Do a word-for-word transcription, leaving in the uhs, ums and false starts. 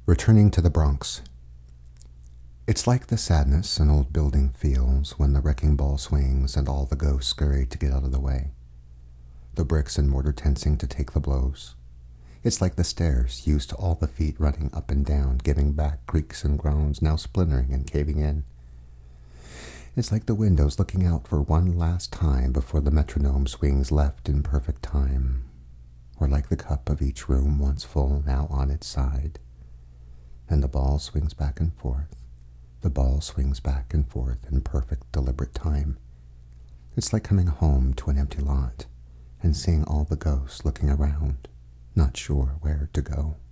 Returning to the Bronx. It's like the sadness an old building feels when the wrecking ball swings and all the ghosts scurry to get out of the way. The bricks and mortar tensing to take the blows. It's like the stairs, used to all the feet running up and down, giving back creaks and groans, now splintering and caving in. It's like the windows looking out for one last time before the metronome swings left in perfect time, or like the cup of each room once full, now on its side. And the ball swings back and forth. The ball swings back and forth in perfect, deliberate time. It's like coming home to an empty lot and seeing all the ghosts looking around, not sure where to go.